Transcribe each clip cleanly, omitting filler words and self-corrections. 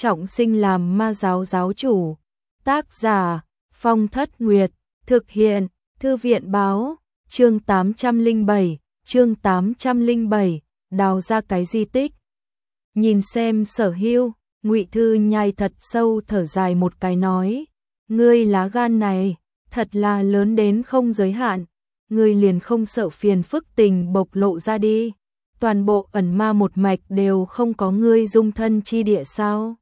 trọng sinh làm ma giáo giáo chủ. Tác giả Phong Thất Nguyệt, thực hiện Thư viện báo, chương 807, đào ra cái di tích. Nhìn xem Sở Hưu, Ngụy Thư Nhai thật sâu thở dài một cái nói, ngươi lá gan này, thật là lớn đến không giới hạn, ngươi liền không sợ phiền phức tình bộc lộ ra đi. Toàn bộ ẩn ma một mạch đều không có ngươi dung thân chi địa sao?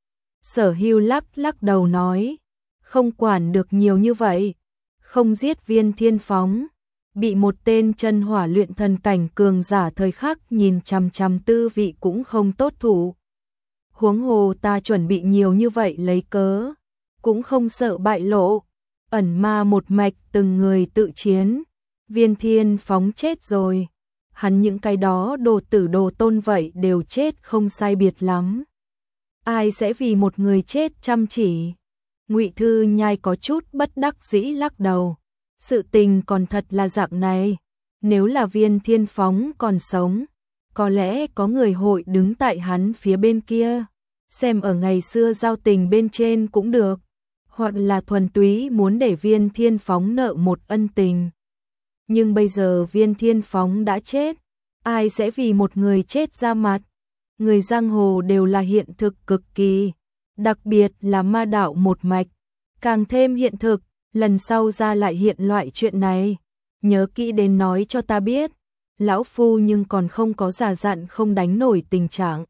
Sở Hưu lắc đầu nói, không quản được nhiều như vậy, không giết Viên Thiên Phóng, bị một tên chân hỏa luyện thần cảnh cường giả thời khắc nhìn chằm chằm tư vị cũng không tốt thủ. Huống hồ ta chuẩn bị nhiều như vậy lấy cớ, cũng không sợ bại lộ. Ẩn ma một mạch từng người tự chiến, Viên Thiên Phóng chết rồi, hắn những cái đó đồ tử đồ tôn vậy đều chết không sai biệt lắm. Ai sẽ vì một người chết chăm chỉ? Ngụy Thư Nhai có chút bất đắc dĩ lắc đầu. Sự tình còn thật là dạng này, nếu là Viên Thiên Phóng còn sống, có lẽ có người hội đứng tại hắn phía bên kia, xem ở ngày xưa giao tình bên trên cũng được, hoặc là thuần túy muốn để Viên Thiên Phóng nợ một ân tình. Nhưng bây giờ Viên Thiên Phóng đã chết, ai sẽ vì một người chết ra mặt? Người giang hồ đều là hiện thực cực kỳ, đặc biệt là ma đạo một mạch, càng thêm hiện thực. Lần sau ra lại hiện loại chuyện này, nhớ kỹ đến nói cho ta biết, lão phu nhưng còn không có già dặn không đánh nổi tình trạng.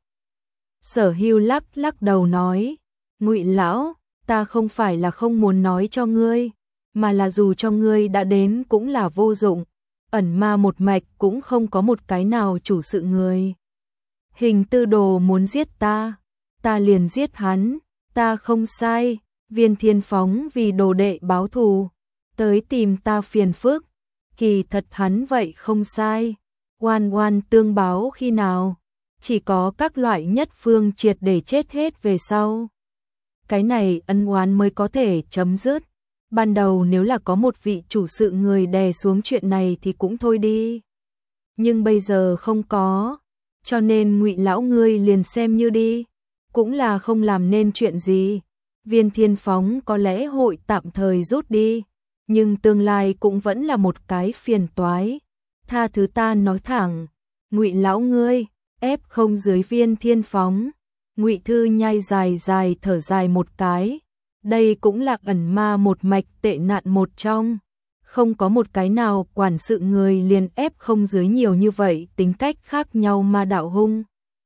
Sở Hưu lắc đầu nói, Ngụy lão, ta không phải là không muốn nói cho ngươi, mà là dù cho ngươi đã đến cũng là vô dụng, ẩn ma một mạch cũng không có một cái nào chủ sự người. Hình Tư Đồ muốn giết ta liền giết hắn, ta không sai. Viên Thiên Phóng vì đồ đệ báo thù, tới tìm ta phiền phức, kỳ thật hắn vậy không sai, oan tương báo khi nào, chỉ có các loại nhất phương triệt để chết hết về sau. Cái này ân oán mới có thể chấm dứt, ban đầu nếu là có một vị chủ sự người đè xuống chuyện này thì cũng thôi đi. Nhưng bây giờ không có, cho nên Ngụy lão ngươi liền xem như đi, cũng là không làm nên chuyện gì. Viên Thiên Phóng có lẽ hội tạm thời rút đi, nhưng tương lai cũng vẫn là một cái phiền toái. Tha thứ ta nói thẳng, Ngụy lão ngươi ép không dưới Viên Thiên Phóng. Ngụy Thư Nhai dài thở dài một cái, đây cũng là ẩn ma một mạch tệ nạn một trong, không có một cái nào quản sự người liền ép không dưới nhiều như vậy tính cách khác nhau ma đạo hung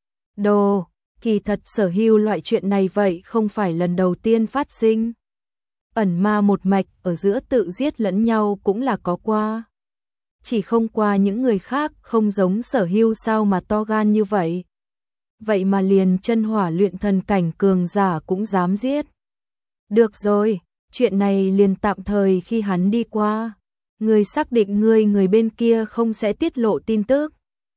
đồ. Kỳ thật Sở Hưu loại chuyện này vậy không phải lần đầu tiên phát sinh. Ẩn ma một mạch ở giữa tự giết lẫn nhau cũng là có qua. Chỉ không qua những người khác không giống Sở Hưu sao mà to gan như vậy. Vậy mà liền chân hỏa luyện thần cảnh cường giả cũng dám giết. Được rồi, chuyện này liền tạm thời khi hắn đi qua. Người xác định người bên kia không sẽ tiết lộ tin tức.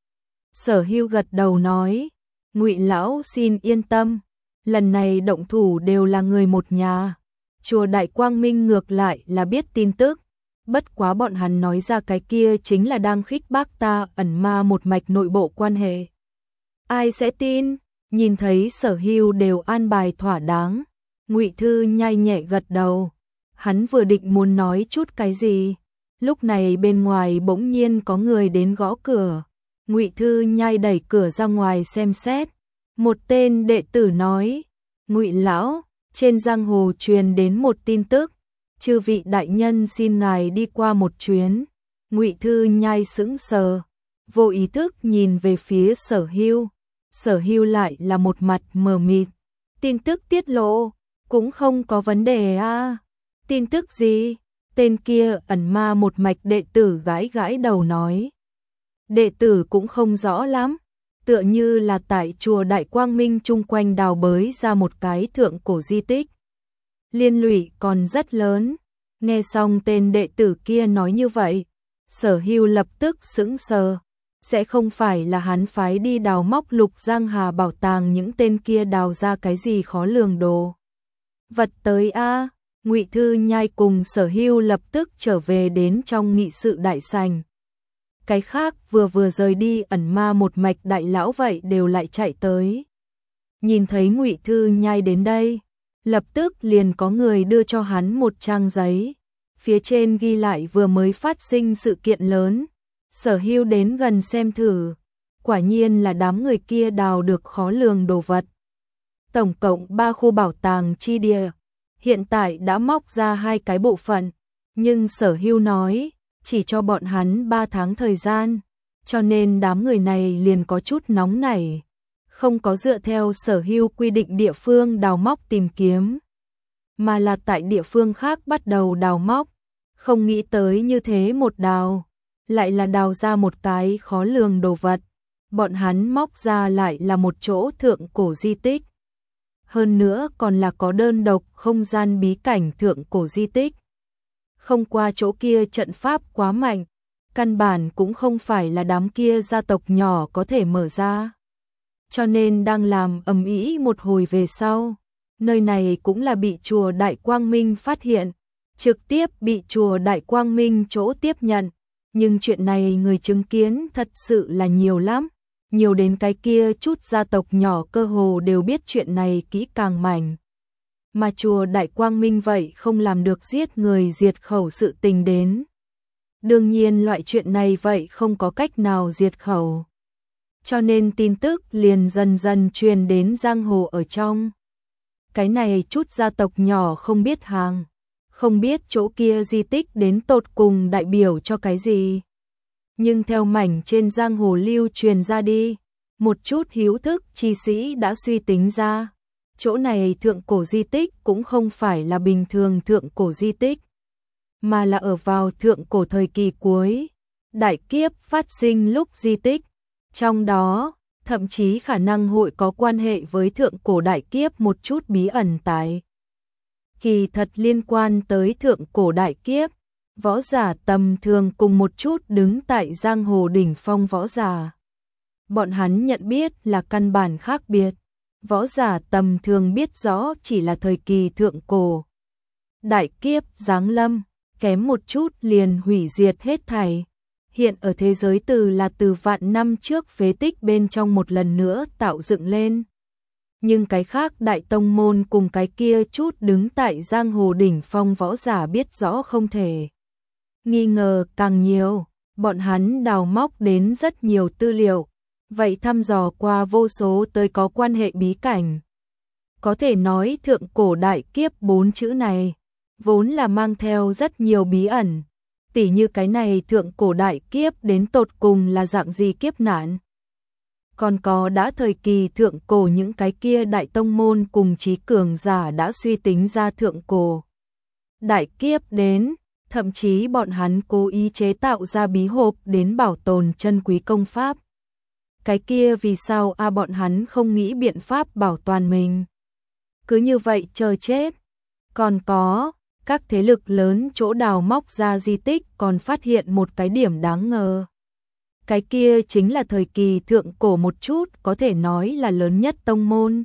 Sở Hưu gật đầu nói. Ngụy lão xin yên tâm, lần này động thủ đều là người một nhà. Chùa Đại Quang Minh ngược lại là biết tin tức, bất quá bọn hắn nói ra cái kia chính là đang khích bác ta ẩn ma một mạch nội bộ quan hệ. Ai sẽ tin? Nhìn thấy Sở Hưu đều an bài thỏa đáng, Ngụy Thư Nhai nhẹ gật đầu. Hắn vừa định muốn nói chút cái gì, lúc này bên ngoài bỗng nhiên có người đến gõ cửa. Ngụy Thư Nhai đẩy cửa ra ngoài xem xét, một tên đệ tử nói, Ngụy lão, trên giang hồ truyền đến một tin tức, chư vị đại nhân xin ngài đi qua một chuyến. Ngụy Thư Nhai sững sờ, vô ý thức nhìn về phía Sở Hưu. Sở Hưu lại là một mặt mờ mịt, tin tức tiết lộ, cũng không có vấn đề à. Tin tức gì? Tên kia ẩn ma một mạch đệ tử gãi đầu nói. Đệ tử cũng không rõ lắm, tựa như là tại chùa Đại Quang Minh chung quanh đào bới ra một cái thượng cổ di tích. Liên lụy còn rất lớn. Nghe xong tên đệ tử kia nói như vậy, Sở Hưu lập tức sững sờ. Sẽ không phải là hắn phái đi đào móc Lục Giang Hà bảo tàng những tên kia đào ra cái gì khó lường đồ vật tới a? Ngụy Thư Nhai cùng Sở Hưu lập tức trở về đến trong nghị sự đại sảnh. Cái khác vừa rời đi ẩn ma một mạch đại lão vậy đều lại chạy tới. Nhìn thấy Ngụy Thư Nhai đến đây, lập tức liền có người đưa cho hắn một trang giấy. Phía trên ghi lại vừa mới phát sinh sự kiện lớn, Sở Hưu đến gần xem thử, quả nhiên là đám người kia đào được khó lường đồ vật. Tổng cộng 3 khu bảo tàng chi địa, hiện tại đã móc ra 2 cái bộ phận, nhưng Sở Hưu nói, chỉ cho bọn hắn 3 tháng thời gian, cho nên đám người này liền có chút nóng nảy, không có dựa theo Sở Hưu quy định địa phương đào móc tìm kiếm, mà là tại địa phương khác bắt đầu đào móc, không nghĩ tới như thế một đào, lại là đào ra một cái khó lường đồ vật, bọn hắn móc ra lại là một chỗ thượng cổ di tích. Hơn nữa còn là có đơn độc không gian bí cảnh thượng cổ di tích. Không qua chỗ kia trận pháp quá mạnh, căn bản cũng không phải là đám kia gia tộc nhỏ có thể mở ra. Cho nên đang làm ầm ĩ một hồi về sau, nơi này cũng là bị chùa Đại Quang Minh phát hiện, trực tiếp bị chùa Đại Quang Minh chỗ tiếp nhận, nhưng chuyện này người chứng kiến thật sự là nhiều lắm, nhiều đến cái kia chút gia tộc nhỏ cơ hồ đều biết chuyện này kỹ càng mảnh. Mà chùa Đại Quang Minh vậy không làm được giết người diệt khẩu sự tình đến. Đương nhiên loại chuyện này vậy không có cách nào diệt khẩu. Cho nên tin tức liền dần dần truyền đến giang hồ ở trong. Cái này chút gia tộc nhỏ không biết hàng, không biết chỗ kia di tích đến tột cùng đại biểu cho cái gì. Nhưng theo mảnh trên giang hồ lưu truyền ra đi, một chút hiếu thức chi sĩ đã suy tính ra, chỗ này thượng cổ di tích cũng không phải là bình thường thượng cổ di tích, mà là ở vào thượng cổ thời kỳ cuối, đại kiếp phát sinh lúc di tích, trong đó thậm chí khả năng hội có quan hệ với thượng cổ đại kiếp một chút bí ẩn tại. Kỳ thật liên quan tới thượng cổ đại kiếp, võ giả tầm thường cùng một chút đứng tại giang hồ đỉnh phong võ giả. Bọn hắn nhận biết là căn bản khác biệt, võ giả tầm thường biết rõ chỉ là thời kỳ thượng cổ. Đại kiếp giáng lâm, kém một chút liền hủy diệt hết thảy. Hiện ở thế giới từ vạn năm trước phế tích bên trong một lần nữa tạo dựng lên. Nhưng cái khác đại tông môn cùng cái kia chút đứng tại giang hồ đỉnh phong võ giả biết rõ không thể. Nghi ngờ càng nhiều, bọn hắn đào móc đến rất nhiều tư liệu, vậy thăm dò qua vô số tới có quan hệ bí cảnh. Có thể nói thượng cổ đại kiếp 4 chữ này, vốn là mang theo rất nhiều bí ẩn, tỉ như cái này thượng cổ đại kiếp đến tột cùng là dạng gì kiếp nạn. Còn có đã thời kỳ thượng cổ những cái kia đại tông môn cùng trí cường giả đã suy tính ra thượng cổ đại kiếp đến, thậm chí bọn hắn cố ý chế tạo ra bí hộp đến bảo tồn chân quý công pháp. Cái kia vì sao bọn hắn không nghĩ biện pháp bảo toàn mình? Cứ như vậy chờ chết. Còn có, các thế lực lớn chỗ đào móc ra di tích còn phát hiện một cái điểm đáng ngờ. Cái kia chính là thời kỳ thượng cổ một chút có thể nói là lớn nhất tông môn.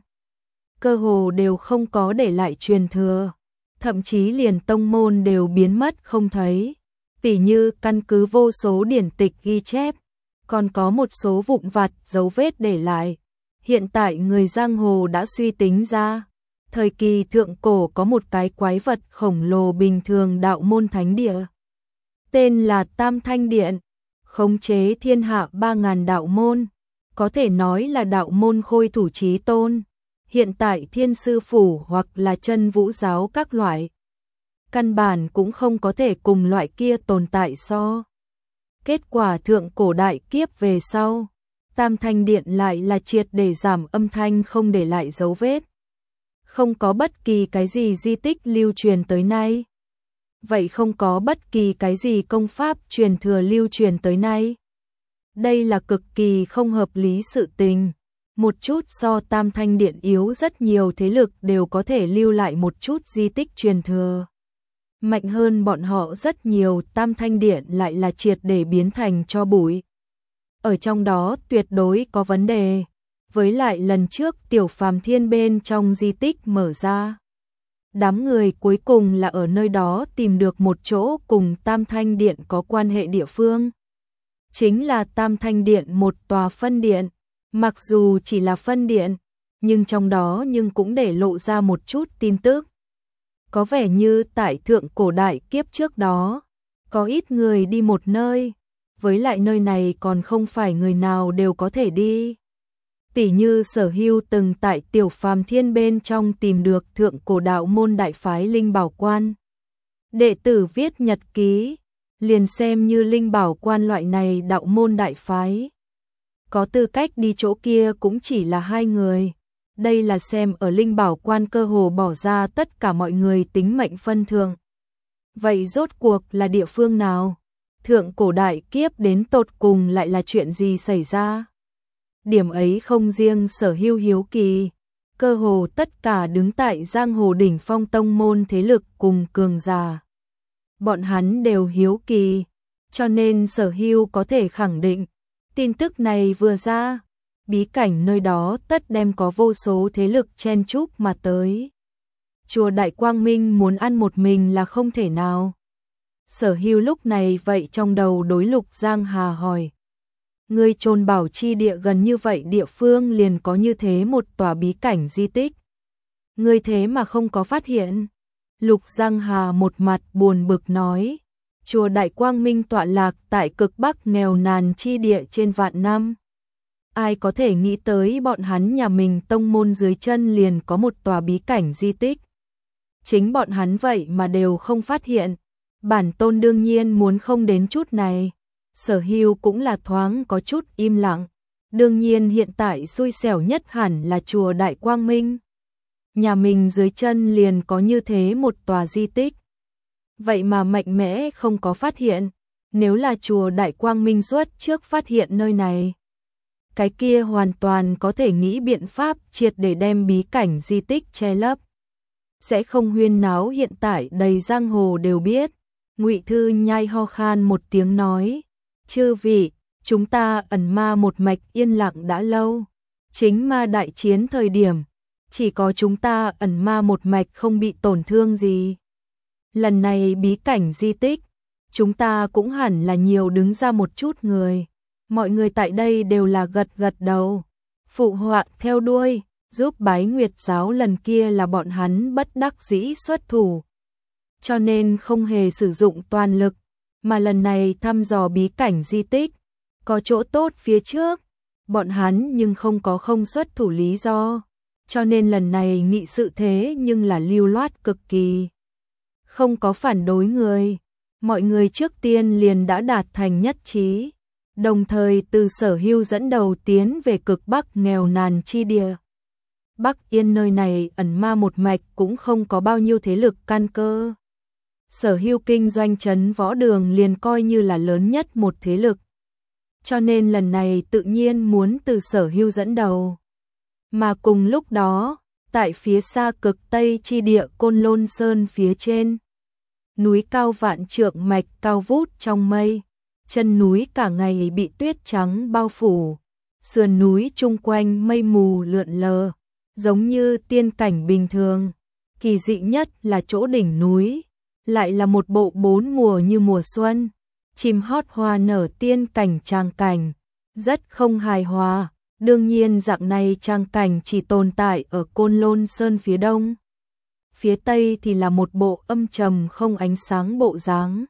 Cơ hồ đều không có để lại truyền thừa. Thậm chí liền tông môn đều biến mất không thấy, tỉ như căn cứ vô số điển tịch ghi chép, còn có một số vụn vặt dấu vết để lại. Hiện tại người giang hồ đã suy tính ra, thời kỳ thượng cổ có một cái quái vật khổng lồ bình thường đạo môn thánh địa, tên là Tam Thanh Điện, khống chế thiên hạ 3.000 đạo môn, có thể nói là đạo môn khôi thủ chí tôn. Hiện tại Thiên Sư Phủ hoặc là Chân Vũ Giáo các loại, căn bản cũng không có thể cùng loại kia tồn tại so. Kết quả thượng cổ đại kiếp về sau, Tam Thanh Điện lại là triệt để giảm âm thanh không để lại dấu vết. Không có bất kỳ cái gì di tích lưu truyền tới nay. Vậy không có bất kỳ cái gì công pháp truyền thừa lưu truyền tới nay. Đây là cực kỳ không hợp lý sự tình. Một chút so Tam Thanh Điện yếu rất nhiều thế lực đều có thể lưu lại một chút di tích truyền thừa. Mạnh hơn bọn họ rất nhiều, Tam Thanh Điện lại là triệt để biến thành tro bụi. Ở trong đó tuyệt đối có vấn đề. Với lại lần trước Tiểu Phàm Thiên bên trong di tích mở ra. Đám người cuối cùng là ở nơi đó tìm được một chỗ cùng Tam Thanh Điện có quan hệ địa phương. Chính là Tam Thanh Điện một tòa phân điện. Mặc dù chỉ là phân điện, nhưng trong đó cũng để lộ ra một chút tin tức. Có vẻ như tại thượng cổ đại kiếp trước đó, có ít người đi một nơi, với lại nơi này còn không phải người nào đều có thể đi. Tỷ như Sở Hưu từng tại Tiểu Phàm Thiên bên trong tìm được thượng cổ đạo môn đại phái Linh Bảo Quan. Đệ tử viết nhật ký, liền xem như Linh Bảo Quan loại này đạo môn đại phái. Có tư cách đi chỗ kia cũng chỉ là 2 người. Đây là xem ở Linh Bảo Quan cơ hồ bỏ ra tất cả mọi người tính mệnh phân thượng. Vậy rốt cuộc là địa phương nào? Thượng cổ đại kiếp đến tột cùng lại là chuyện gì xảy ra? Điểm ấy không riêng Sở Hưu hiếu kỳ, cơ hồ tất cả đứng tại giang hồ đỉnh phong tông môn thế lực cùng cường giả. Bọn hắn đều hiếu kỳ, cho nên Sở Hưu có thể khẳng định, tin tức này vừa ra, bí cảnh nơi đó tất đem có vô số thế lực chen chúc mà tới. Chùa Đại Quang Minh muốn ăn một mình là không thể nào. Sở Hưu lúc này vậy trong đầu đối Lục Giang Hà hỏi. Ngươi chôn bảo chi địa gần như vậy địa phương liền có như thế một tòa bí cảnh di tích. Ngươi thế mà không có phát hiện. Lục Giang Hà một mặt buồn bực nói. Chùa Đại Quang Minh tọa lạc tại cực bắc nghèo nàn chi địa trên vạn năm. Ai có thể nghĩ tới bọn hắn nhà mình tông môn dưới chân liền có một tòa bí cảnh di tích. Chính bọn hắn vậy mà đều không phát hiện. Bản tôn đương nhiên muốn không đến chút này. Sở Hưu cũng là thoáng có chút im lặng. Đương nhiên hiện tại xui xẻo nhất hẳn là chùa Đại Quang Minh. Nhà mình dưới chân liền có như thế một tòa di tích. Vậy mà mạnh mẽ không có phát hiện. Nếu là chùa Đại Quang Minh xuất trước phát hiện nơi này, cái kia hoàn toàn có thể nghĩ biện pháp triệt để đem bí cảnh di tích che lấp. Sẽ không huyên náo hiện tại đầy giang hồ đều biết. Ngụy Thư Nhai ho khan một tiếng nói. Chư vị, chúng ta ẩn ma một mạch yên lặng đã lâu. Chính ma đại chiến thời điểm, chỉ có chúng ta ẩn ma một mạch không bị tổn thương gì. Lần này bí cảnh di tích, chúng ta cũng hẳn là nhiều đứng ra một chút người. Mọi người tại đây đều là gật gật đầu. Phụ họa theo đuôi, giúp Bái Nguyệt giáo lần kia là bọn hắn bất đắc dĩ xuất thủ. Cho nên không hề sử dụng toàn lực, mà lần này thăm dò bí cảnh di tích, có chỗ tốt phía trước, bọn hắn nhưng không có không xuất thủ lý do, cho nên lần này nghị sự thế nhưng là lưu loát cực kỳ. Không có phản đối người, mọi người trước tiên liền đã đạt thành nhất trí, đồng thời từ Sở Hưu dẫn đầu tiến về cực bắc nghèo nàn chi địa. Bắc Yên nơi này ẩn ma một mạch cũng không có bao nhiêu thế lực căn cơ. Sở Hưu kinh doanh trấn võ đường liền coi như là lớn nhất một thế lực. Cho nên lần này tự nhiên muốn từ Sở Hưu dẫn đầu. Mà cùng lúc đó, tại phía xa cực tây chi địa Côn Lôn Sơn phía trên, núi cao vạn trượng mạch cao vút trong mây, chân núi cả ngày bị tuyết trắng bao phủ, sườn núi chung quanh mây mù lượn lờ, giống như tiên cảnh bình thường. Kỳ dị nhất là chỗ đỉnh núi, lại là một bộ 4 mùa như mùa xuân, chim hót hoa nở tiên cảnh trang cảnh, rất không hài hòa. Đương nhiên dạng này trang cảnh chỉ tồn tại ở Côn Lôn Sơn phía đông. Phía tây thì là một bộ âm trầm không ánh sáng bộ dáng.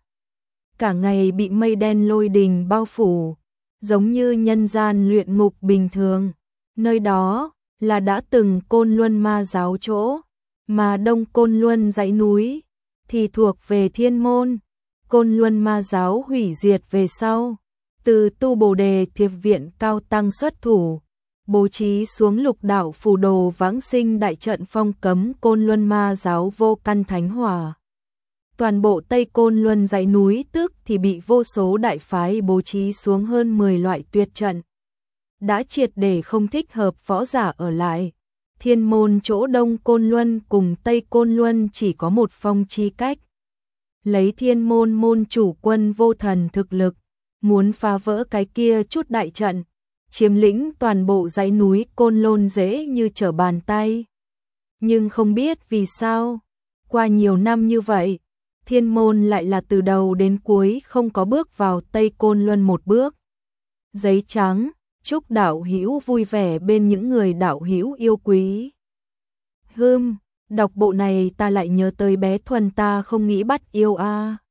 Cả ngày bị mây đen lôi đình bao phủ, giống như nhân gian luyện ngục bình thường. Nơi đó là đã từng Côn Luân ma giáo chỗ, mà đông Côn Luân dãy núi thì thuộc về Thiên Môn. Côn Luân ma giáo hủy diệt về sau, từ Tu Bồ Đề Thiệp viện cao tăng xuất thủ, bố trí xuống lục đạo phù đồ vãng sinh đại trận phong cấm Côn Luân ma giáo vô căn thánh hỏa. Toàn bộ Tây Côn Luân dãy núi tức thì bị vô số đại phái bố trí xuống hơn 10 loại tuyệt trận. Đã triệt để không thích hợp võ giả ở lại. Thiên Môn chỗ đông Côn Luân cùng Tây Côn Luân chỉ có một phong chi cách. Lấy Thiên Môn môn chủ Quân Vô Thần thực lực, muốn phá vỡ cái kia chút đại trận, chiếm lĩnh toàn bộ dãy núi Côn Lôn dễ như trở bàn tay. Nhưng không biết vì sao, qua nhiều năm như vậy, Thiên Môn lại là từ đầu đến cuối không có bước vào Tây Côn Luân một bước. Giấy trắng, chúc đạo hữu vui vẻ bên những người đạo hữu yêu quý. Đọc bộ này ta lại nhớ tới bé Thuần, ta không nghĩ bắt yêu a.